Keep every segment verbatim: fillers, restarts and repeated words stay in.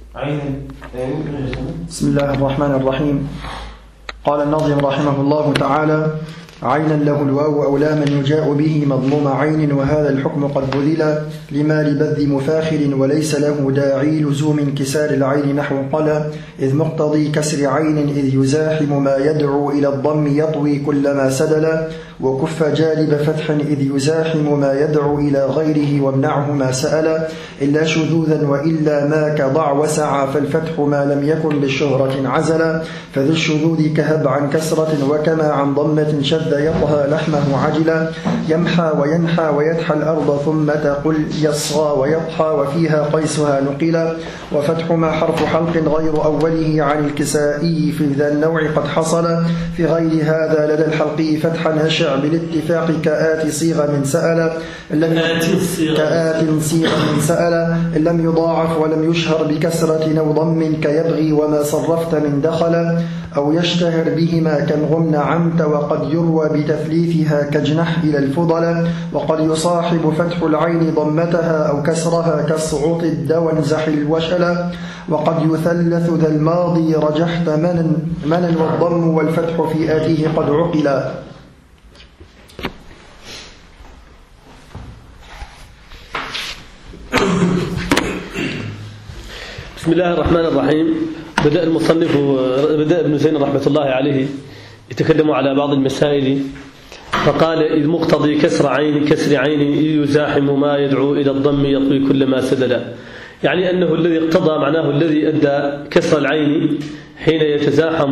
بسم الله الرحمن الرحيم. قال الناظم رحمه الله تعالى: عينا له الواو أو لاما يجاء به مضموم عين، وهذا الحكم قد بذل لما لبذ مفاخر، وليس له داعي لزوم انكسار العين نحو قلا، إذ مقتضي كسر عين إذ يزاحم ما يدعو إلى الضم يطوي كل ما سدل، وكف جالب فتح إذ يزاحم ما يدعو إلى غيره وامنعه ما سأل، إلا شذوذا وإلا ما كضع وسعى، فالفتح ما لم يكن بالشهرة عزلا، فذي الشذوذ كهب عن كسرة وكما عن ضمة شذ يطهى لحمه عجلا، يمحى وينحى ويدحى الأرض ثم تقل يصغى ويضحى، وفيها قيسها نقلا، وفتح ما حرف حلق غير أوله عن الكسائي في ذا النوع قد حصل، في غير هذا لدى الحلقي فتحا هشع بالاتفاق كآت صيغ من سأل، كآت صيغ من سأل إن لم يضاعف ولم يشهر بكسرة أو ضم كيبغي وما صرفت من دخل، أو يشتهر بهما كالغم نعمت، وقد يروى بتثليثها كجنح إلى الفضل، وقد يصاحب فتح العين ضمتها أو كسرها كالصعوط الدوى انزح الوشل، وقد يثلث ذا الماضي رجحت منا, منا والضم والفتح في آتيه قد عقلا. بسم الله الرحمن الرحيم. بدأ المصنف بدأ ابن زين رحمة الله عليه يتكلم على بعض المسائل، فقال: إذ مقتضي كسر عين كسر عين إذ يزاحم ما يدعو إلى الضم يطوي كل ما سدل، يعني أنه الذي اقتضى معناه الذي أدى كسر العين حين يتزاحم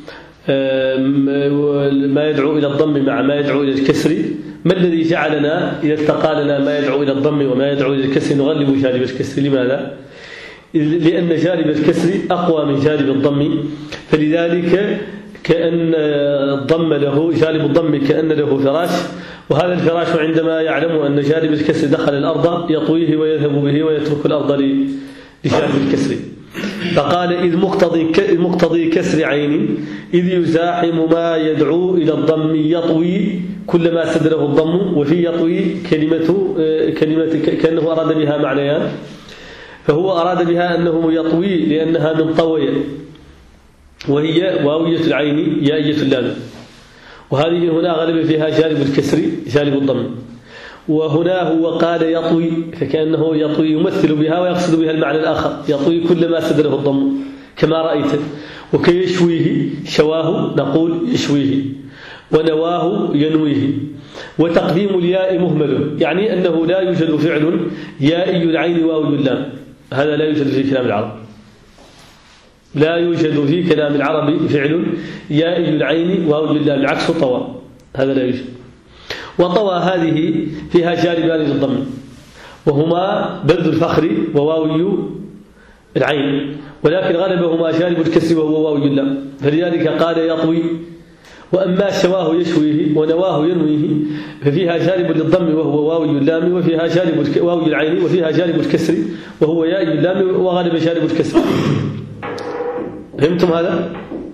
ما يدعو إلى الضم مع ما يدعو إلى الكسر. ما الذي جعلنا إذا استقى لنا ما يدعو إلى الضم وما يدعو إلى الكسر نغلب جانب الكسر؟ لماذا؟ لأن جانب الكسر أقوى من جانب الضم، فلذلك كأن الضم له جانب الضم كأن له فراش، وهذا الفراش عندما يعلم أن جانب الكسر دخل الأرض يطويه ويذهب به ويترك الأرض لجانب الكسر. فقال: إذ مقتضي مقتضي كسر عين إذ يزاحم ما يدعو إلى الضم يطوي كل ما سدله الضم، وفي يطوي كلمة كلمة كأنه أراد بها معنيان، فهو أراد بها أنه يطوي لأنها من طوية، وهي واوية العين يائية اللام، وهذه هنا غلب فيها جانب الكسر جانب الضم، وهنا هو قال يطوي فكأنه يطوي يمثل بها ويقصد بها المعنى الآخر، يطوي كل ما سدله الضم كما رأيت. وكيشويه شواه نقول يشويه، ونواه ينويه. وتقديم الياء مهمل، يعني أنه لا يوجد فعل يائي العين واوي اللام، هذا لا يوجد في كلام العرب، لا يوجد في كلام العرب فعل يائي العين واوي اللام، عكس طوى، هذا لا يوجد. وطوى هذه فيها جانبان للضم، وهما بذل الفخر وواوي العين، ولكن غلبهما جانب الكسر وهو واوي اللام، فلذلك قال يطوي. وأما شواه يشويه ونواه ينويه ففيها جانب للضم وهو واوي اللام، وفيها جانب واوي العين، وفيها جانب الكسر وهو يائي اللام، وغالب جانب الكسر. فهمتم هذا؟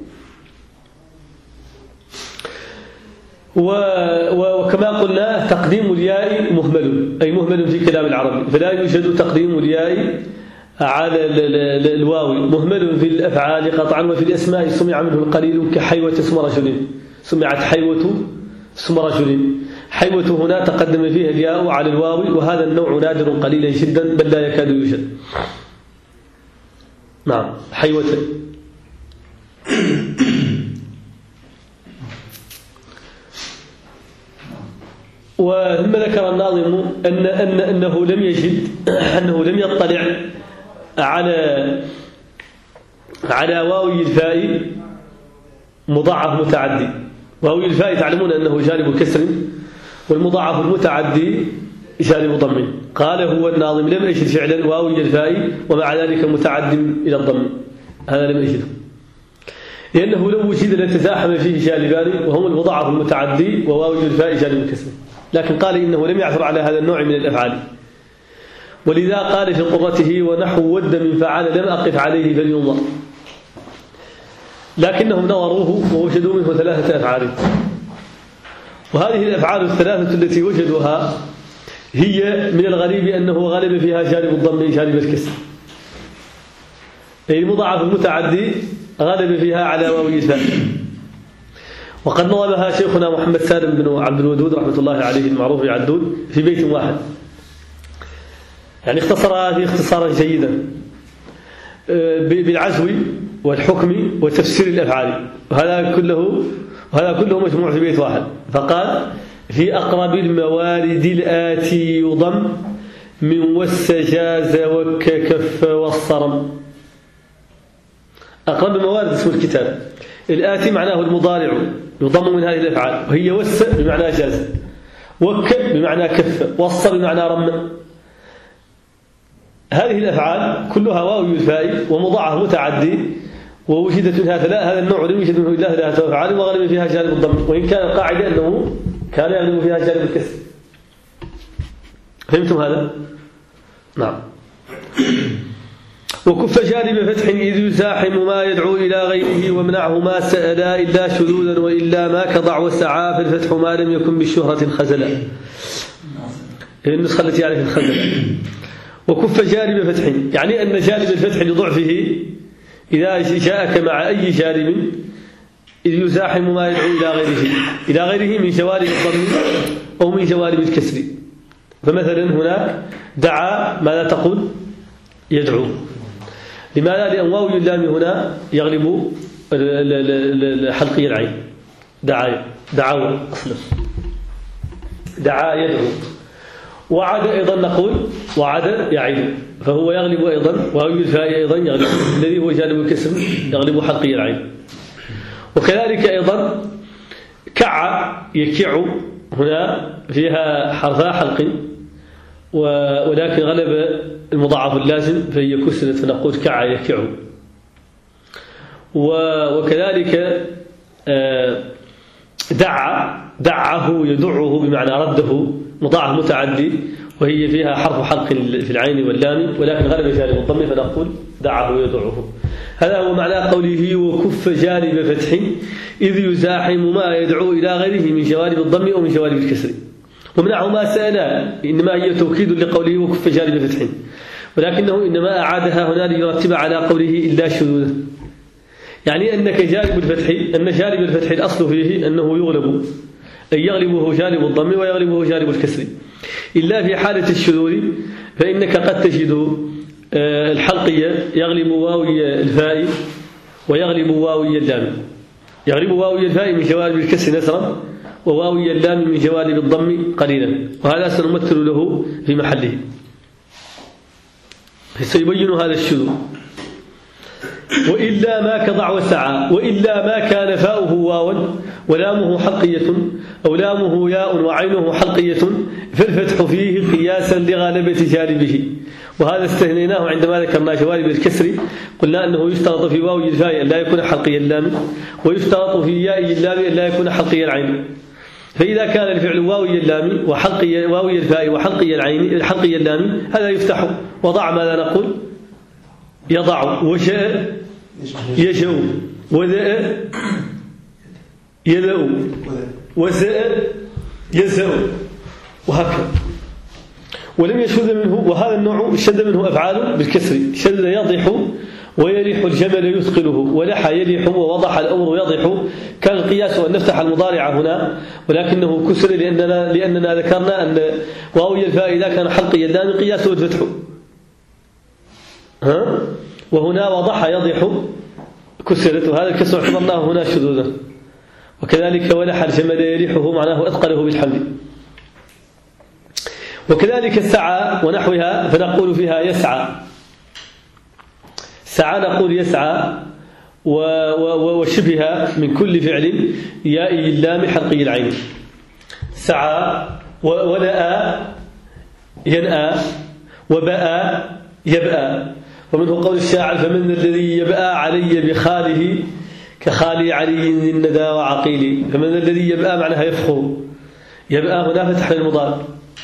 وكما قلنا تقديم الياء مهمل، أي مهمل في كلام العرب، فلا يوجد تقديم الياء على الواو، مهمل في الأفعال قطعا، وفي الأسماء سمع منه القليل كحيوة اسم رجل، سمعت حيوة اسم رجل. حيوة هنا تقدم فيها الياء على الواو، وهذا النوع نادر قليلا جدا بل لا يكاد يوجد. نعم حيوة. وثم ذكر الناظم أن أن أنه لم يجد أنه لم يطلع على على واوي الفاء مضاعف متعدي. واوي الفاء تعلمون أنه جانب كسر، والمضاعف المتعدي جانب ضم. قال هو الناظم لم يجد فعلا واوي الفاء ومع ذلك متعد إلى الضم، هذا لم يجده، لأنه لو وجد لتزاحم فيه جانبان وهم المضاعف المتعدي وواوي الفاء جانب الكسر، لكن قال إنه لم يعثر على هذا النوع من الأفعال، ولذا قال في قرته ونحو ود من فعل لم أقف عليه فلينظر، لكنهم نظروه ووجدوا منه ثلاثة أفعال. وهذه الأفعال الثلاثة التي وجدوها هي من الغريب أنه غلب فيها جانب الضم جانب الكسر، المضاعف المتعدي غلب فيها على واوي الفاء. وقد نظمها شيخنا محمد سالم بن عبد الودود رحمة الله عليه المعروف بعدود في بيت واحد، يعني اختصرها في اختصارا جيدا بالعزو والحكم وتفسير الأفعال، وهذا كله وهذا كله مجموع في بيت واحد. فقال: في أقرب الموارد الآتي يضم من والسجاز وككف والصرم. أقرب الموارد اسم الكتاب. الآتي معناه المضارع يضم من هذه الأفعال، وهي وس بمعنى جاز، وك بمعنى كف، وص بمعنى رم. هذه الأفعال كلها واو الفاء ومضاعف متعدي، ووجدت منها ثلاث، هذا النوع لم يوجد منه إلا ثلاثة أفعال، وغلب فيها جانب الضم، وإن كان القاعدة أنه كان يغلب فيها جانب الكسر. فهمتم هذا؟ نعم. وكف جانب فتح إذ يزاحم ما يدعو إلى غيره، ومنعه ما سألا إلا شذوذا وإلا ما كضع وسعى، فالفتح ما لم يكن بالشهرة خزلا. النسخة التي عليه الخزلا. وكف جانب فتح، يعني أن جانب الفتح لضعفه إذا جاءك مع أي جانب إذ يزاحم ما يدعو إلى غيره إلى غيره من جوانب الضم أو من جوانب الكسر. فمثلا هناك دعا، ماذا تقول؟ يدعو. لماذا؟ لأن واو اللام هنا يغلب حلقي العين. دعا دعوا أصلا دعا يدعو. وعد أيضا نقول وعد يعيد، فهو يغلب أيضا، واو الفاء أيضا يغلب، الذي هو جانب الكسر يغلب حلقي العين. وكذلك أيضا كع يكع، هنا فيها حرفا حلق ولكن غلب المضاعف اللازم فهي كسرت، فنقول كع يكع. وكذلك دع دعه يدعه بمعنى رده، مضاعف متعدي، وهي فيها حرف حلق في العين واللام، ولكن غلب جانب الضم فنقول دعه يدعه. هذا هو معنى قوله وكف جانب فتح إذ يزاحم ما يدعو إلى غيره من جوانب الضم أو من جوانب الكسر. ومنعه ما سألا، إنما هي توكيد لقوله وكف جانب فتح، ولكنه إنما أعادها هنا ليرتب على قوله إلا شذوذا، يعني أنك جانب الفتح، أن جانب الفتح الأصل فيه أنه يغلب، أي يغلبه جانب الضم ويغلبه جانب الكسر، إلا في حالة الشذوذ فإنك قد تجد الحلقية يغلب واوي الفاء ويغلب واوي اللام، يغلب واوي الفاء من جوانب الكسر نسرا، وواوي اللام من جوانب الضم قليلا، وهذا سنمثل له في محله، سيبين هذا الشذوذ. وإلا ما كضع وسعى، وإلا ما كان فاؤه واوا ولامه حلقية أو لامه ياء وعينه حلقية، فالفتح فيه قياسا لغالبة جانبه. وهذا استثنيناه عندما ذكرنا جوانب الكسر، قلنا أنه يشترط في واوي الفاء أن لا يكون حلقي اللام، ويشترط في ياء اللام أن لا يكون حلقي العين. فإذا كان الفعل واوي اللام وحلقي واوي الفاء وحلقي العين حلقي اللام، هذا يفتح. وضع ماذا نقول؟ يضع. وشاء يشاء، وذاء يذاء، وزاء يزاء، وهكذا. ولم يشذ منه، وهذا النوع شذ منه أفعال بالكسر، شذ يضح ويلح الجمل يثقله، ولح يلح ووضح الأمر يضح. كان القياس أن نفتح المضارع هنا، ولكنه كسر لأننا, لأننا ذكرنا أن واوي الفاء إذا كان حلقي اللام قياسه الفتح، ها؟ وهنا وضح يضح كسرت، وهذا الكسر اعتبرناه هنا شذوذا. وكذلك ولح الجمل يلحه معناه أثقله بالحمل. وكذلك السعى ونحوها فنقول فيها يسعى، سعى نقول يسعى، وشبهها من كل فعل ياء اللام حلقي العين. سعى ولأى ينأى، وبأى يبأى. ومنه قول الشاعر فمن الذي يبأى علي بخاله كخالي علي الندى وعقيلي. فمن الذي يبأى معناها يفخر، يبأى هنا فتح للمضارع.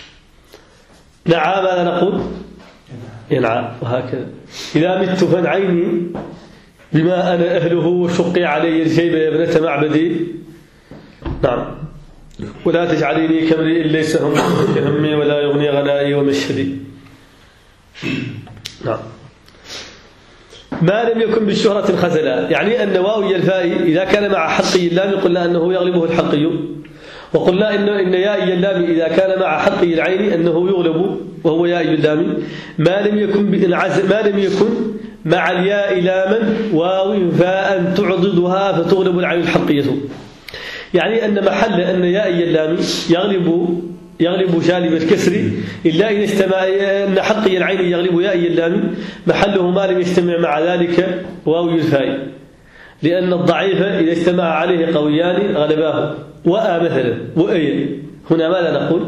نعى ماذا نقول؟ ينعى، وهكذا. إذا مت فانعيني بما أنا أهله وشقي علي الجيب يا ابنة معبدي. نعم. ولا تجعليني كامرئ ليس همي ولا يغني غنائي ومشهدي. نعم. ما لم يكن بالشهرة خزلا، يعني أن واوي الفاء إذا كان مع حقي اللام قلنا أنه يغلبه الحقي، وقلنا إن إن يائي اللام إذا كان مع حقي العين أنه يغلب وهو يائي اللام. ما لم يكن ما لم يكن مع الياء لاما واو فاء تعضدها فتغلب العين الحقية، يعني أن محل أن يائي اللام يغلب يغلب جانب الكسر إلا إن اجتمع أن حقي العين يغلب يائي اللام، محله ما لم يجتمع مع ذلك واو الفاء، لأن الضعيف إذا اجتمع عليه قويان غلباه. وآ مثلا وأي، هنا ماذا نقول؟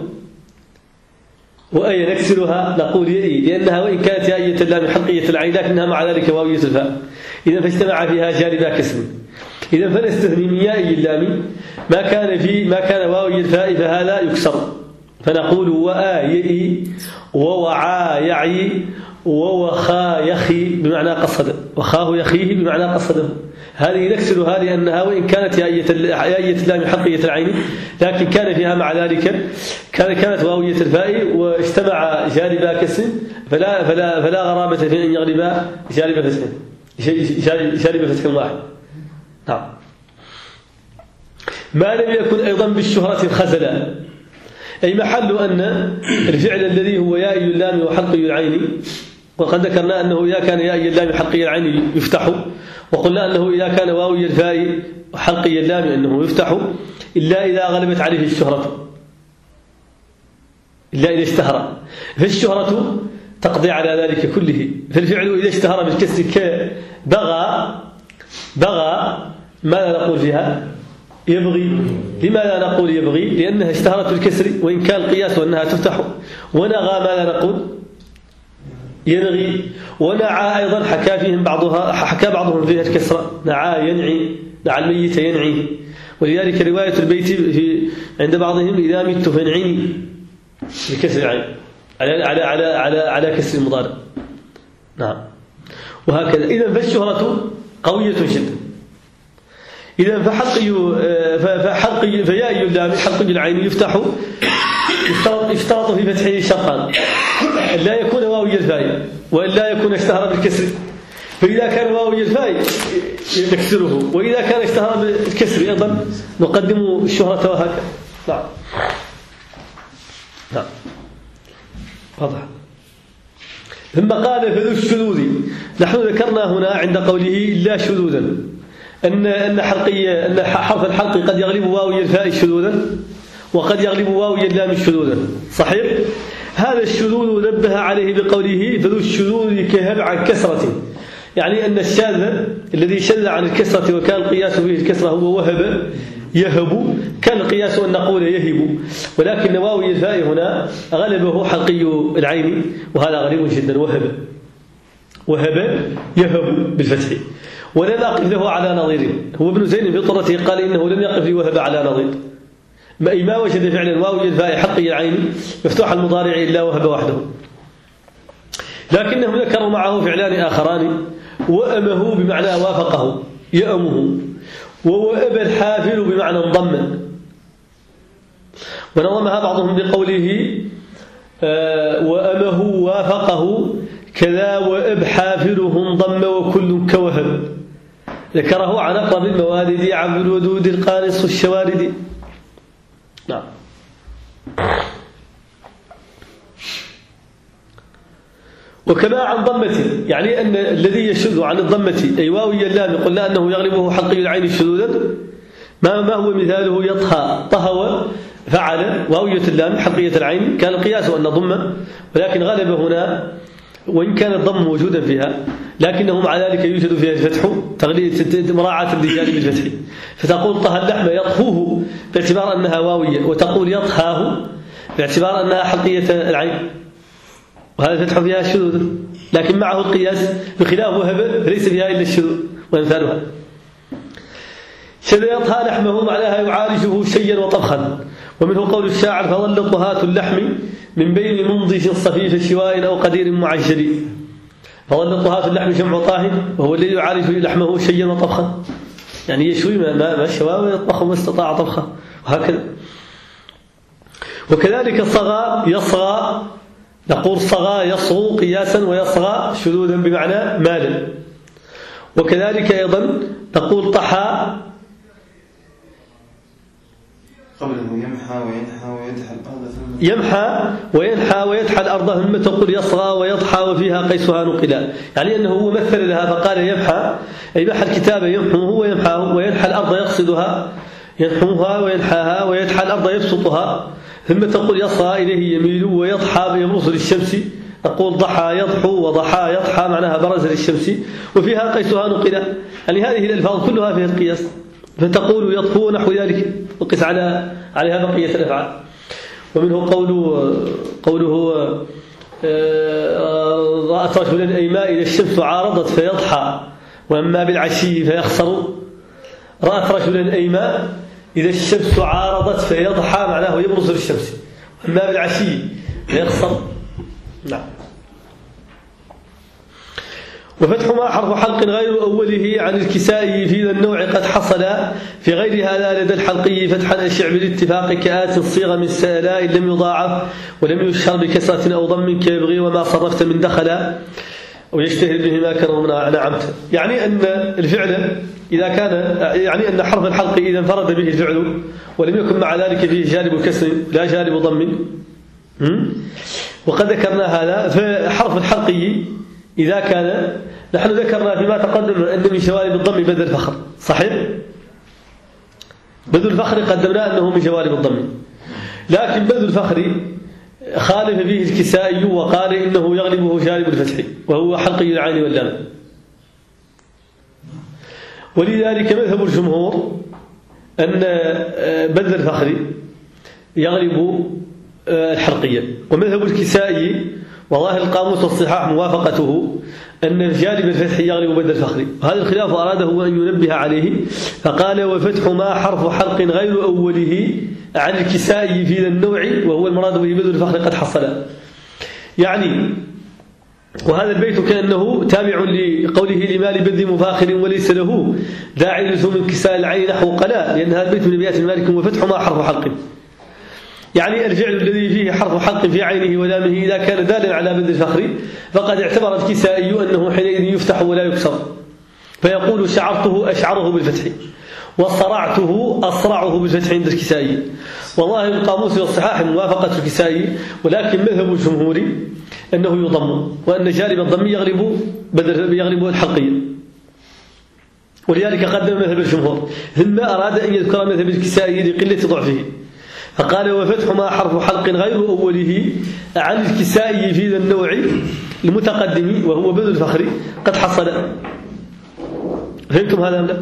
وأي نكسرها نقول يأي، لأنها وإن كانت يائية اللام حقية العين لكنها مع ذلك واوية الفاء، إذا فاجتمع فيها جانبا كسر. إذا فنستثني من يائي اللام ما كان في ما كان واوي الفاء فهذا يكسر، فنقول وآ يئي ووعا يعي ووخا يخي بمعنى قصد، وخاه يخيه بمعنى قصده. هذه نكسرها لأنها وإن كانت يائية اللام حقية العين لكن كان فيها مع ذلك كان كانت واوية الفاء واجتمع جانبا كسر، فلا فلا فلا غرابة في أن يغلب جانب فتح جانب فتح واحد. نعم. ما لم يكن أيضا بالشهرة خزلا، أي محل أن الفعل الذي هو يائي اللام وحقي العين، وقد ذكرنا أنه إذا كان يائي اللام حقي العين يفتح، وقلنا أنه إذا كان واوي الفاء حقي اللام أنه يفتح إلا إذا غلبت عليه الشهرة، إلا إذا اشتهر، فالشهرة تقضي على ذلك كله. فالفعل إذا اشتهر بالكسر كبغى بغى ماذا نقول فيها؟ يبغي. لماذا نقول يبغي؟ لأنها اشتهرت بالكسر وإن كان القياس أنها تفتح. ونغى ماذا نقول؟ ينغي. ونعى أيضا حكى فيهم بعضها حكى بعضهم فيها الكسرة، نعى ينعي، نعى الميت ينعي، ولذلك رواية البيت في عند بعضهم إذا مت فانعني بكسر العين على على على على على كسر المضارع. نعم. وهكذا. إذا فالشهرة قوية جدا. إذا فحقي فحقي فيائي اللام حقي العين يفتح، يشترط في فتحه شرطان: لا يكون واوي الفاء وإلا يكون اشتهر بالكسر. فإذا كان واوي الفاء نكسره، وإذا كان اشتهر بالكسر أيضا نقدم الشهرة وهكذا. نعم. نعم. واضح. ثم قال فذو الشذوذ. نحن ذكرنا هنا عند قوله إلا شذوذا أن أن حرقي أن حرف الحلق قد يغلب واوي الفاء شذوذا وقد يغلب واوي اللام شذوذا. صحيح؟ هذا الشذوذ نبه عليه بقوله فذو الشذوذ كهب عن كسرة، يعني أن الشاذ الذي شذ عن الكسرة وكان القياس به الكسرة هو وهب يهب، كان القياس أن نقول يهب، ولكن واوي الفاء هنا غلبه حلقي العين وهذا غريب جدا. وهب وهب يهب بالفتح، ولم أقف له على نظيره. هو ابن زين في طرته قال إنه لم يقف لي وهب على نظير، أي ما وجد فعلا واوي الفاء حقي العين مفتوح المضارع إلا وهب وحده. لكنهم ذكروا معه فعلان آخران: وأمه بمعنى وافقه يأمه، ووأب الحافل بمعنى انضم. ونظمها بعضهم بقوله آه وأمه وافقه كذا وأب حافله انضم وكل كوهب. ذكره عن أقرب الموالد عبد الودود القانص الشوارد. نعم. وكما عن ضمة، يعني أن الذي يشذ عن الضمة أي واوي اللام قلنا أنه يغلبه حقي العين شذوذا. ما ما هو مثاله؟ يطهى طهو فعل واوية اللام حقية العين، كان القياس أن ضمة، ولكن غلب هنا وإن كان الضم موجودا فيها لكنه مع ذلك يوجد فيها الفتح تغليب مراعاة لجانب الفتح، فتقول طهى اللحم يطهوه باعتبار أنها واوية، وتقول يطهاه باعتبار أنها حقية العين، وهذا الفتح فيها الشذوذ، لكن معه القياس بخلاف وهب فليس فيها إلا الشذوذ وأمثالها. شذ يطهى لحمه معناها يعالجه شيا وطبخا. ومنه قول الشاعر فظل طهاة اللحم من بين منضج صفيف شواء أو قدير معجل. فظل طهاة اللحم جمع طاه وهو الذي يعالج لحمه شيا وطبخا، يعني يشوي ما ما الشواء ويطبخ ما استطاع طبخه، وهكذا. وكذلك صغى يصغى، نقول صغى يصغو قياسا ويصغى شذوذا بمعنى مال. وكذلك أيضا تقول طحى قبله يمحى وينحى ويدحى الأرض ثم يمحى وينحى ويدحى الأرض ثم تقول يصغى ويضحى وفيها قيسها نقلا، يعني أنه هو مثل لها فقال يمحى أي محى الكتابة يمحوه ويمحاه، وينحى الأرض يقصدها ينحوها وينحاها، ويدحى الأرض يبسطها، ثم تقول يصغى إليه يميل ويضحى يبرز للشمس، تقول ضحى يضحو وضحى يضحى معناها برز للشمس، وفيها قيسها نقلا، يعني هذه الألفاظ كلها فيها القياس، فتقول يضحو نحو ذلك وقس على عليها بقية الأفعال. ومنه قوله قوله رأت رجلا أيما إذا الشمس عارضت فيضحى وأما بالعشي فيخسر. رأت رجلا أيما إذا الشمس عارضت فيضحى معناه يبرز للشمس، وأما بالعشي فيخسر. نعم. وفتح ما حرف حلق غير أوله عن الكسائي في ذا النوع قد حصل في غير هذا لدى الحلقي فتحا أشع بالاتفاق كآت الصيغة من سألاء لم يضاعف ولم يشهر بكسرة أو ضم كيبغي وما صرفت من دخل ويشتهر به ما كان نعمت. يعني أن الفعل إذا كان يعني أن حرف الحلق إذا انفرد به الفعل ولم يكن مع ذلك فيه جانب كسر لا جانب ضم، وقد ذكرنا هذا. فحرف الحلقي إذا كان نحن ذكرنا فيما تقدم أن من جوانب الضم بدل الفخر، صحيح؟ بدل الفخر قدمنا أنه من جوانب الضم، لكن بدل الفخر خالف فيه الكسائي وقال إنه يغلبه جانب الفتح وهو حلقي العين واللام. ولذلك مذهب الجمهور أن بدل الفخر يغلب الحلقية، ومذهب الكسائي وظاهر القاموس والصحاح موافقته أن جانب الفتح يغلب بدل الفخر. وهذا الخلاف أراده أن ينبه عليه فقال وفتح ما حرف حلق غير أوله عن الكسائي في ذا النوع وهو المراد به بدل الفخر قد حصل. يعني وهذا البيت كأنه تابع لقوله لمال بذ مفاخر وليس له داعي لزوم كساء العين نحو قلاء، لأن هذا البيت من أبيات مالك وفتح ما حرف حلق، يعني الفعل الذي فيه حرف حلق في عينه ولامه إذا كان دالا على بدل الفخر فقد اعتبر الكسائي أنه حينئذ يفتح ولا يكسر، فيقول شعرته أشعره بالفتح وصرعته أصرعه بالفتح عند الكسائي. والله القاموس والصحاح موافقة الكسائي، ولكن مذهب الجمهور أنه يضم وأن جانب الضم يغلب بدل يغلب الحلقية، ولذلك قدم مذهب الجمهور، ثم أراد أن يذكر مذهب الكسائي لقلة ضعفه فقال وفتح ما حرف حلق غير أوله عن الكسائي في ذا النوع المتقدم وهو بدل الفخر قد حصل. فهمتم هذا أم لا؟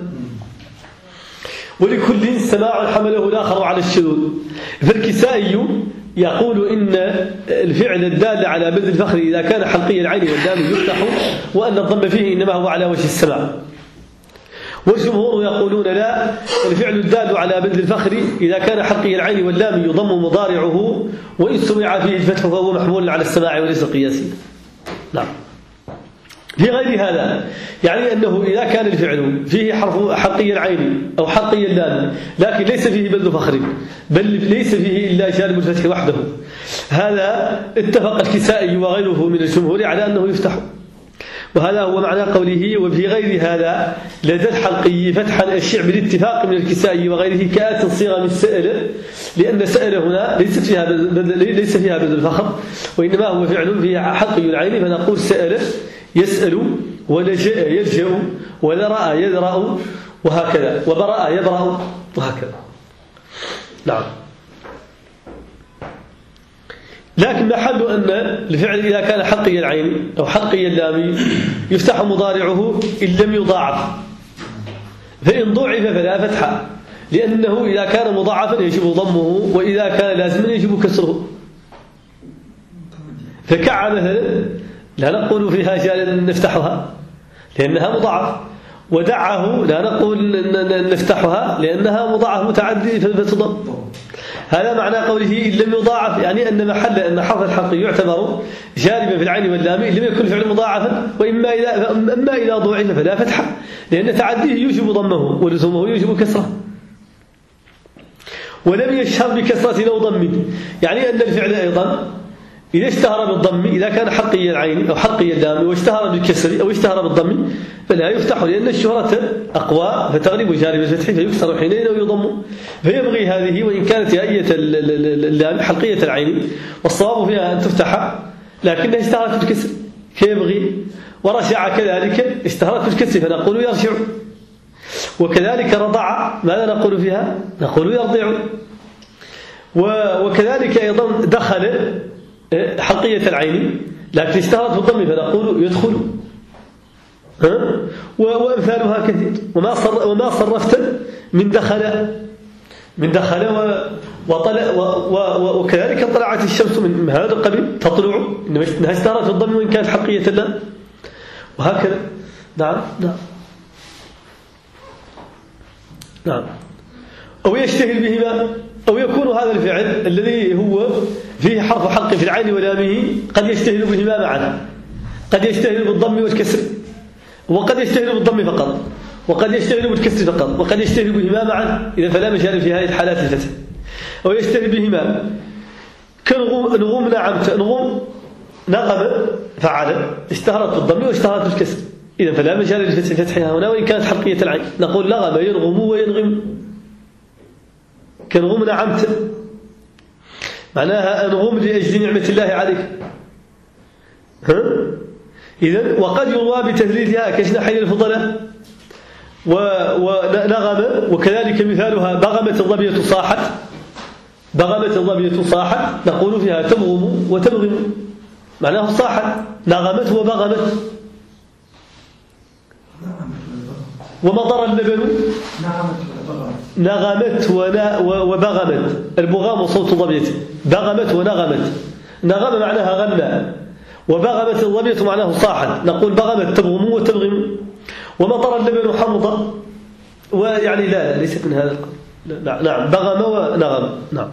ولكل سماع حمله الآخر على الشذوذ. فالكسائي يقول إن الفعل الدال على بدل الفخر إذا كان حلقي العين واللام يفتح وأن الضم فيه إنما هو على وجه السماع. والجمهور يقولون لا، الفعل الدال على بدل الفخر إذا كان حلقي العين واللام يضم مضارعه وإن سمع فيه الفتح فهو محمول على السماع وليس قياسي. نعم. في غير هذا يعني أنه إذا كان الفعل فيه حرف حلقي العين أو حلقي اللام لكن ليس فيه بدل فخر بل ليس فيه إلا جانب الفتح وحده، هذا اتفق الكسائي وغيره من الجمهور على أنه يفتح. وهذا هو معنى قوله وفي غير هذا لدى الحلقي فتحا الشع بالاتفاق من الكسائي وغيره كآت صيغة من سأل، لأن سأل هنا ليست فيها بدل ليس فيها بدل الفخر وإنما هو فعل فيه حلقي العين، فنقول سأل يسأل ولجأ يلجأ ولرأى يذرأ وهكذا وبرأ يبرأ وهكذا. نعم. لكن محل أن الفعل إذا كان حلقي العين أو حلقي اللام يفتح مضارعه إن لم يضاعف، فإن ضعف فلا فتح، لأنه إذا كان مضاعفا يجب ضمه وإذا كان لازما يجب كسره. فكع مثلا لا نقول فيها جال نفتحها لأنها مضاعف، ودعه لا نقول نفتحها لأنها مضاعف متعدي فتضم. هذا معنى قوله إن لم يضاعف، يعني أن محل أن حرف الحلق يعتبر جانبا في العين واللام إن لم يكن الفعل مضاعفا، وإما إذا أما إذا ضعف فلا فتح لأن تعديه يوجب ضمه ولزومه يوجب كسره. ولم يشهر بكسرة أو ضم، يعني أن الفعل أيضا إذا اشتهر بالضم إذا كان حقي العين أو حقي اللام واشتهر بالكسر أو اشتهر بالضم فلا يفتح، لأن الشهرة أقوى فتغلب جانب الفتح فيكسر حينئذ أو يضم. فيبغي هذه وإن كانت هيئة اللام حلقية العين والصواب فيها أن تفتح لكنها اشتهرت بالكسر فيبغي. ورشع كذلك اشتهرت بالكسر فنقول يرشع. وكذلك رضع ماذا نقول فيها؟ نقول يرضع. وكذلك أيضا دخل حلقية العين لكن اشتهرت بالضم فنقول يدخل. ها؟ وأمثالها كثير. وما صر وما صرفت من دخل من دخل وطلع وكذلك طلعت الشمس من هذا القبيل تطلع إنها اشتهرت بالضم وإن كانت حلقية اللام وهكذا. نعم نعم نعم. أو يشتهر بهما أو يكون هذا الفعل الذي هو فيه حرف حق في العين ولامه قد يشتهر بهما معا، قد يشتهر بالضم والكسر وقد يشتهر بالضم فقط وقد يشتهر بالكسر فقط وقد يشتهر بهما معا، إذا فلا مجال في هذه الحالات الفتح. أو يشتهر بهما كنغوم نعمت نغوم نغم فعل اشتهرت بالضم واشتهرت بالكسر، إذا فلا مجال للفتح فتحها هنا وإن كانت حلقية العين. نقول لغم ينغم وينغم كنغم نعمت معناها أنغم لأجل نعمة الله عليك. ها؟ إذن وقد يروى بتثليثها كجناحي الفضلاء ونغم. وكذلك مثالها بغمت الظبية صاحت، بغمت الظبية صاحت نقول فيها تبغم وتبغم معناه صاحت نغمت وبغمت. ومضر اللبن نغمت وبغمت، البغام صوت ظبية، بغمت ونغمت. نغم معناها غنى وبغمت الظبية معناه صاحت نقول بغمت تبغم وتبغم. ومطر اللبن حمض ويعني لا لا ليست من هذا القبيل. نعم بغم ونغم. نعم.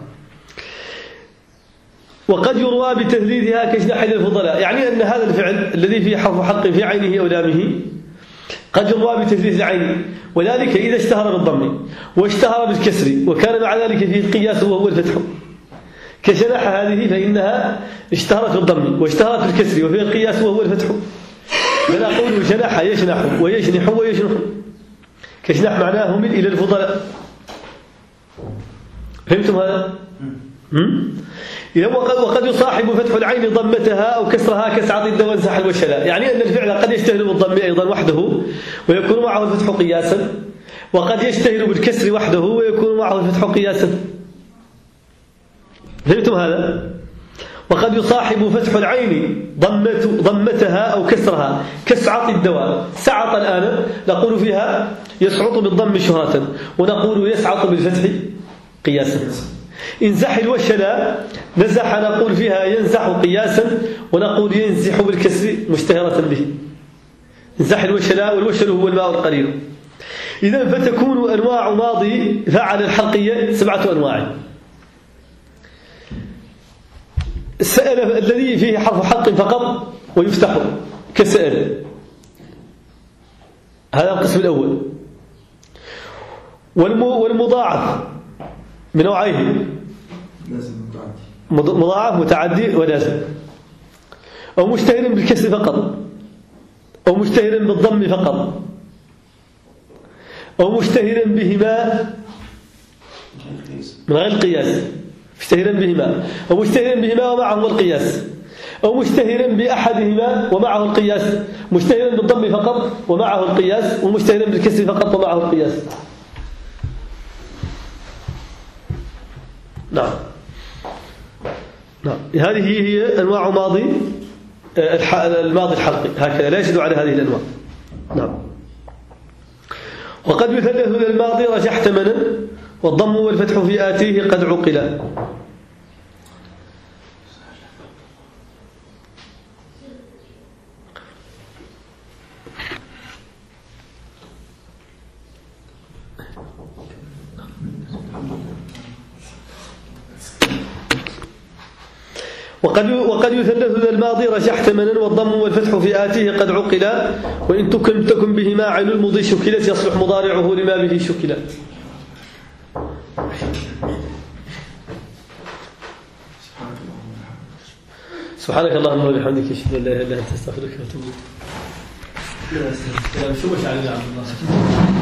وقد يروى بتثليثها كجناحي الفضلاء، يعني أن هذا الفعل الذي فيه حرف حق في عينه أو لامه قد يروى بتثليث العين، وذلك إذا اشتهر بالضم واشتهر بالكسر وكان مع ذلك فيه قياس وهو الفتح. كجناح هذه فإنها اشتهرت بالضم واشتهرت بالكسر وفيه القياس وهو الفتح، فنقول جناح يجنح ويجنح ويجنح. كجناح معناه من إلى الفضلاء. فهمتم هذا؟ إذا وقد يصاحب فتح العين ضمتها أو كسرها كسعة ضد وانسح الوشلاء، يعني أن الفعل قد يشتهر بالضم أيضا وحده ويكون معه الفتح قياسا، وقد يشتهر بالكسر وحده ويكون معه الفتح قياسا. فهمتم هذا؟ وقد يصاحب فتح العين ضمت ضمتها أو كسرها كسعة الدواء. سعط الآن نقول فيها يسعط بالضم شهرة ونقول يسعط بالفتح قياسا. انزح الوشلاء نزح نقول فيها ينزح قياسا ونقول ينزح بالكسر مشتهرة به. انزح الوشلاء والوشل هو الماء القليل. إذن فتكون أنواع ماضي فعل الحلقية سبعة أنواع. السأل الذي فيه حرف حق فقط ويفتح كسأل، هذا القسم الأول. والمضاعف من نوعين، مضاعف متعدي ولازم، أو مشتهر بالكسر فقط أو مشتهر بالضم فقط أو مشتهر بهما من غير القياس، مشتهرا بهما أو مشتهرا بهما ومعه القياس، أو مشتهرا بأحدهما ومعه القياس، مشتهرا بالضم فقط ومعه القياس، ومشتهرا بالكسر فقط ومعه القياس. نعم نعم. هذه هي أنواع ماضي الماضي الحلقي، هكذا لا يشد على هذه الأنواع. نعم. وقد يثلث الماضي رجحت منا والضم والفتح في آتيه قد عقلا. وقد وقد يثلث ذا الماضي رجحت منا والضم والفتح في آتيه قد عقلا، وإن تكن تكن بهما عين المضي شكلت يصلح مضارعه لما به شكلت. سبحانك اللهم وبحمدك اشهد ان لا اله الا انت استغفرك واتوب اليك. شو مش علي عبد الله